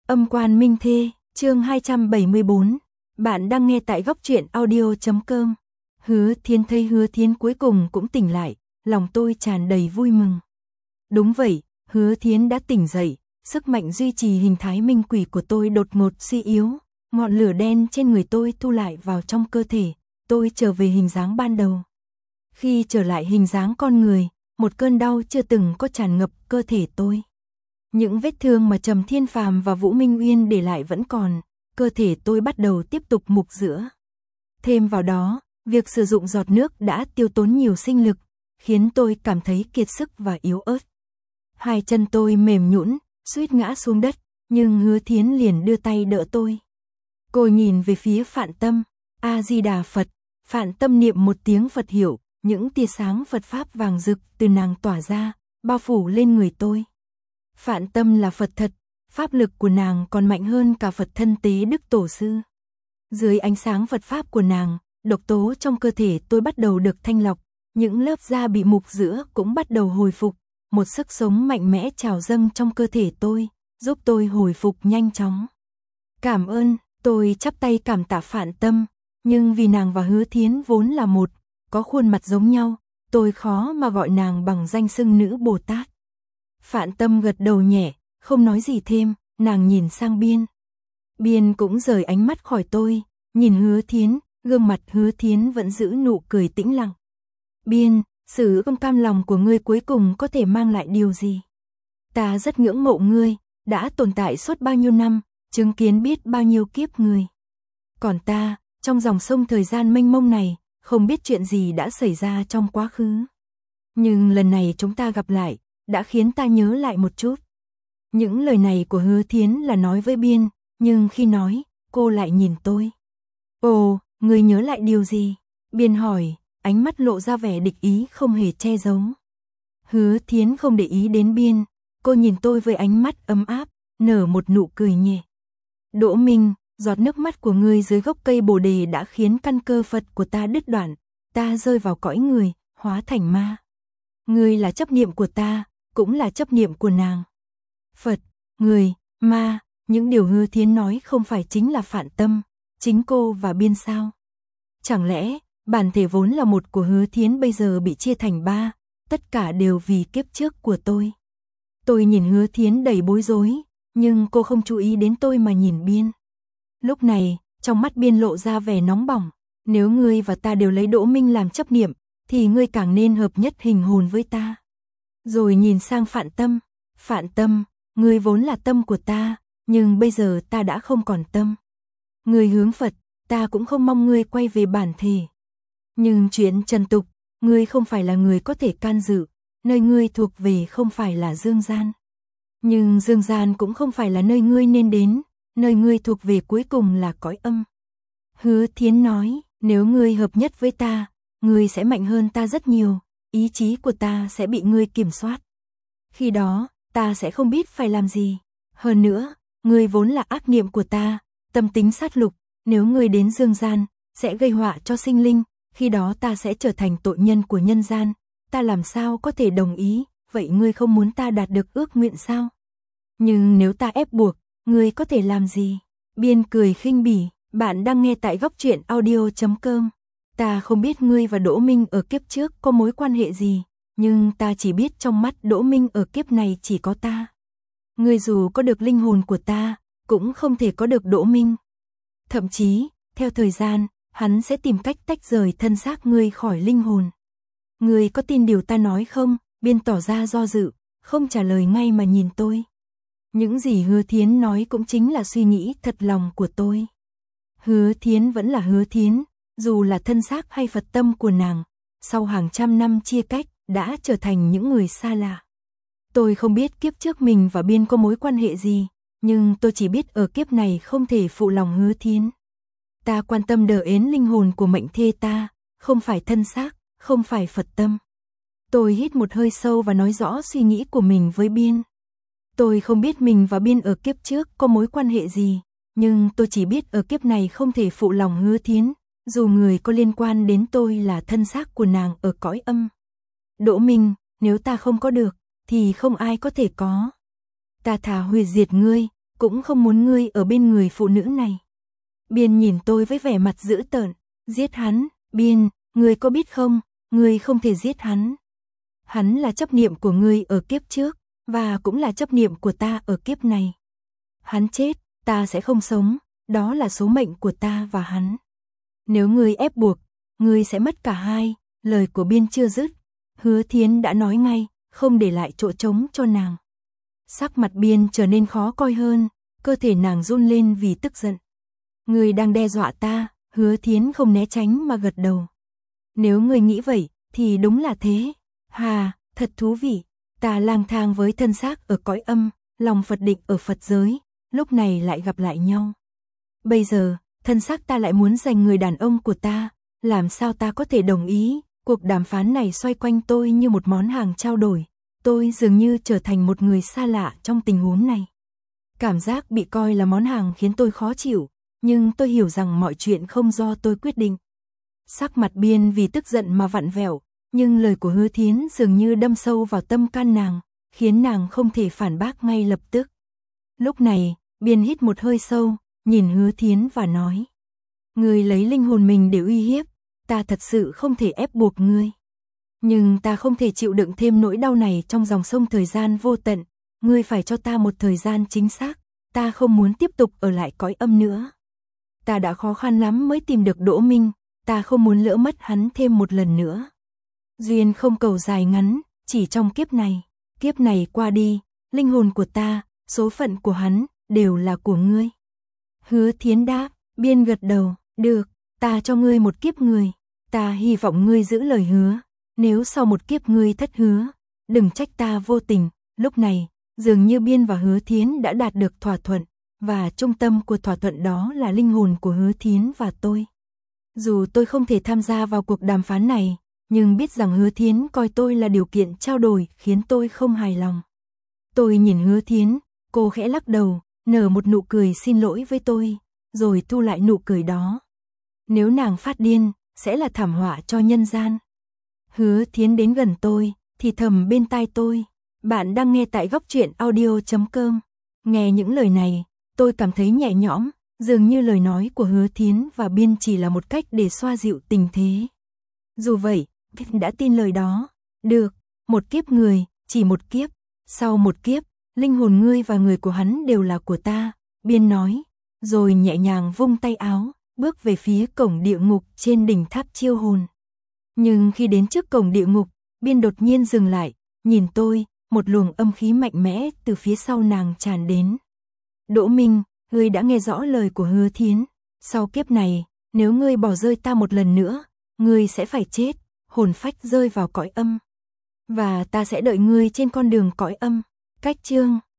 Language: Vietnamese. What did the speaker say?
Âm quan minh thê, chương 274. Bạn đang nghe tại góc truyện audio.com. Hứa Thiến thấy Hứa Thiến cuối cùng cũng tỉnh lại, lòng tôi tràn đầy vui mừng. Đúng vậy, Hứa Thiến đã tỉnh dậy, sức mạnh duy trì hình thái minh quỷ của tôi đột ngột suy yếu, ngọn lửa đen trên người tôi thu lại vào trong cơ thể, tôi trở về hình dáng ban đầu. Khi trở lại hình dáng con người, một cơn đau chưa từng có tràn ngập cơ thể tôi. Những vết thương mà Trầm Thiên Phàm và Vũ Minh Uyên để lại vẫn còn, cơ thể tôi bắt đầu tiếp tục mục rữa. Thêm vào đó, việc sử dụng giọt nước đã tiêu tốn nhiều sinh lực, khiến tôi cảm thấy kiệt sức và yếu ớt. Hai chân tôi mềm nhũn, suýt ngã xuống đất, nhưng Hứa Thiến liền đưa tay đỡ tôi. Cô nhìn về phía Phạn Tâm, A-di-đà Phật, Phạn Tâm niệm một tiếng Phật hiệu, những tia sáng Phật Pháp vàng rực từ nàng tỏa ra, bao phủ lên người tôi. Phạn Tâm là Phật thật, pháp lực của nàng còn mạnh hơn cả Phật thân tế Đức Tổ Sư. Dưới ánh sáng Phật Pháp của nàng, độc tố trong cơ thể tôi bắt đầu được thanh lọc, những lớp da bị mục rữa cũng bắt đầu hồi phục, một sức sống mạnh mẽ trào dâng trong cơ thể tôi, giúp tôi hồi phục nhanh chóng. Cảm ơn, tôi chắp tay cảm tạ Phạn Tâm, nhưng vì nàng và Hứa Thiến vốn là một, có khuôn mặt giống nhau, tôi khó mà gọi nàng bằng danh xưng nữ Bồ Tát. Phạn Tâm gật đầu nhẹ, không nói gì thêm, nàng nhìn sang Biên. Biên cũng rời ánh mắt khỏi tôi, nhìn Hứa Thiến, gương mặt Hứa Thiến vẫn giữ nụ cười tĩnh lặng. Biên, sự không cam lòng của ngươi cuối cùng có thể mang lại điều gì? Ta rất ngưỡng mộ ngươi, đã tồn tại suốt bao nhiêu năm, chứng kiến biết bao nhiêu kiếp người. Còn ta, trong dòng sông thời gian mênh mông này, không biết chuyện gì đã xảy ra trong quá khứ. Nhưng lần này chúng ta gặp lại, đã khiến ta nhớ lại một chút. Những lời này của Hứa Thiến là nói với Biên, nhưng khi nói, cô lại nhìn tôi. Ồ, ngươi nhớ lại điều gì? Biên hỏi, ánh mắt lộ ra vẻ địch ý không hề che giấu. Hứa Thiến không để ý đến Biên, cô nhìn tôi với ánh mắt ấm áp, nở một nụ cười nhẹ. Đỗ Minh, giọt nước mắt của ngươi dưới gốc cây bồ đề đã khiến căn cơ Phật của ta đứt đoạn, ta rơi vào cõi người, hóa thành ma. Ngươi là chấp niệm của ta, cũng là chấp niệm của nàng. Phật, người, ma, những điều Hứa Thiến nói không phải chính là Phạn Tâm, chính cô và Biên sao? Chẳng lẽ, bản thể vốn là một của Hứa Thiến bây giờ bị chia thành ba, tất cả đều vì kiếp trước của tôi. Tôi nhìn Hứa Thiến đầy bối rối, nhưng cô không chú ý đến tôi mà nhìn Biên. Lúc này, trong mắt Biên lộ ra vẻ nóng bỏng, nếu ngươi và ta đều lấy Đỗ Minh làm chấp niệm, thì ngươi càng nên hợp nhất hình hồn với ta. Rồi nhìn sang Phạn Tâm, ngươi vốn là tâm của ta, nhưng bây giờ ta đã không còn tâm. Ngươi hướng Phật, ta cũng không mong ngươi quay về bản thể. Nhưng chuyện trần tục, ngươi không phải là người có thể can dự, nơi ngươi thuộc về không phải là dương gian. Nhưng dương gian cũng không phải là nơi ngươi nên đến, nơi ngươi thuộc về cuối cùng là cõi âm. Hứa Thiến nói, nếu ngươi hợp nhất với ta, ngươi sẽ mạnh hơn ta rất nhiều, ý chí của ta sẽ bị ngươi kiểm soát. Khi đó, ta sẽ không biết phải làm gì. Hơn nữa, ngươi vốn là ác niệm của ta, tâm tính sát lục, nếu ngươi đến dương gian, sẽ gây họa cho sinh linh, khi đó ta sẽ trở thành tội nhân của nhân gian, ta làm sao có thể đồng ý, vậy ngươi không muốn ta đạt được ước nguyện sao? Nhưng nếu ta ép buộc, ngươi có thể làm gì? Biên cười khinh bỉ, bạn đang nghe tại góc truyện audio.com. Ta không biết ngươi và Đỗ Minh ở kiếp trước có mối quan hệ gì, nhưng ta chỉ biết trong mắt Đỗ Minh ở kiếp này chỉ có ta. Ngươi dù có được linh hồn của ta, cũng không thể có được Đỗ Minh. Thậm chí, theo thời gian, hắn sẽ tìm cách tách rời thân xác ngươi khỏi linh hồn. Ngươi có tin điều ta nói không? Biên tỏ ra do dự, không trả lời ngay mà nhìn tôi. Những gì Hứa Thiến nói cũng chính là suy nghĩ thật lòng của tôi. Hứa Thiến vẫn là Hứa Thiến, dù là thân xác hay Phật tâm của nàng, sau hàng trăm năm chia cách, đã trở thành những người xa lạ. Tôi không biết kiếp trước mình và Biên có mối quan hệ gì, nhưng tôi chỉ biết ở kiếp này không thể phụ lòng Hứa Thiến. Ta quan tâm đờ ến linh hồn của mệnh thê ta, không phải thân xác, không phải Phật tâm. Tôi hít một hơi sâu và nói rõ suy nghĩ của mình với Biên. Tôi không biết mình và Biên ở kiếp trước có mối quan hệ gì, nhưng tôi chỉ biết ở kiếp này không thể phụ lòng Hứa Thiến, dù người có liên quan đến tôi là thân xác của nàng ở cõi âm. Đỗ Minh, nếu ta không có được, thì không ai có thể có. Ta thà hủy diệt ngươi, cũng không muốn ngươi ở bên người phụ nữ này. Biên nhìn tôi với vẻ mặt dữ tợn, giết hắn, Biên, ngươi có biết không, ngươi không thể giết hắn. Hắn là chấp niệm của ngươi ở kiếp trước, và cũng là chấp niệm của ta ở kiếp này. Hắn chết, ta sẽ không sống, đó là số mệnh của ta và hắn. Nếu ngươi ép buộc, ngươi sẽ mất cả hai. Lời của Biên chưa dứt, Hứa Thiến đã nói ngay, không để lại chỗ trống cho nàng. Sắc mặt Biên trở nên khó coi hơn, cơ thể nàng run lên vì tức giận. Ngươi đang đe dọa ta, Hứa Thiến không né tránh mà gật đầu. Nếu ngươi nghĩ vậy, thì đúng là thế. Hà, thật thú vị, ta lang thang với thân xác ở cõi âm, lòng Phật định ở Phật giới, lúc này lại gặp lại nhau. Bây giờ, thân xác ta lại muốn giành người đàn ông của ta, làm sao ta có thể đồng ý? Cuộc đàm phán này xoay quanh tôi như một món hàng trao đổi, tôi dường như trở thành một người xa lạ trong tình huống này. Cảm giác bị coi là món hàng khiến tôi khó chịu, nhưng tôi hiểu rằng mọi chuyện không do tôi quyết định. Sắc mặt Biên vì tức giận mà vặn vẹo, nhưng lời của Hứa Thiến dường như đâm sâu vào tâm can nàng, khiến nàng không thể phản bác ngay lập tức. Lúc này, Biên hít một hơi sâu, nhìn Hứa Thiến và nói: Ngươi lấy linh hồn mình để uy hiếp, ta thật sự không thể ép buộc ngươi. Nhưng ta không thể chịu đựng thêm nỗi đau này trong dòng sông thời gian vô tận, ngươi phải cho ta một thời gian chính xác, ta không muốn tiếp tục ở lại cõi âm nữa. Ta đã khó khăn lắm mới tìm được Đỗ Minh, ta không muốn lỡ mất hắn thêm một lần nữa. Duyên không cầu dài ngắn, chỉ trong kiếp này qua đi, linh hồn của ta, số phận của hắn, đều là của ngươi. Hứa Thiến đáp, Biên gật đầu, được, ta cho ngươi một kiếp người, ta hy vọng ngươi giữ lời hứa, nếu sau một kiếp ngươi thất hứa, đừng trách ta vô tình. Lúc này, dường như Biên và Hứa Thiến đã đạt được thỏa thuận, và trung tâm của thỏa thuận đó là linh hồn của Hứa Thiến và tôi. Dù tôi không thể tham gia vào cuộc đàm phán này, nhưng biết rằng Hứa Thiến coi tôi là điều kiện trao đổi khiến tôi không hài lòng. Tôi nhìn Hứa Thiến, cô khẽ lắc đầu, nở một nụ cười xin lỗi với tôi, rồi thu lại nụ cười đó. Nếu nàng phát điên, sẽ là thảm họa cho nhân gian. Hứa Thiến đến gần tôi, thì thầm bên tai tôi. Bạn đang nghe tại Góc Truyện Audio.com. Nghe những lời này, tôi cảm thấy nhẹ nhõm, dường như lời nói của Hứa Thiến và Biên chỉ là một cách để xoa dịu tình thế. Dù vậy, Biên đã tin lời đó. Được, một kiếp người, chỉ một kiếp. Sau một kiếp, linh hồn ngươi và người của hắn đều là của ta, Biên nói, rồi nhẹ nhàng vung tay áo, bước về phía cổng địa ngục trên đỉnh tháp chiêu hồn. Nhưng khi đến trước cổng địa ngục, Biên đột nhiên dừng lại, nhìn tôi, một luồng âm khí mạnh mẽ từ phía sau nàng tràn đến. Đỗ Minh, ngươi đã nghe rõ lời của Hứa Thiến, sau kiếp này, nếu ngươi bỏ rơi ta một lần nữa, ngươi sẽ phải chết, hồn phách rơi vào cõi âm. Và ta sẽ đợi ngươi trên con đường cõi âm. Cách chương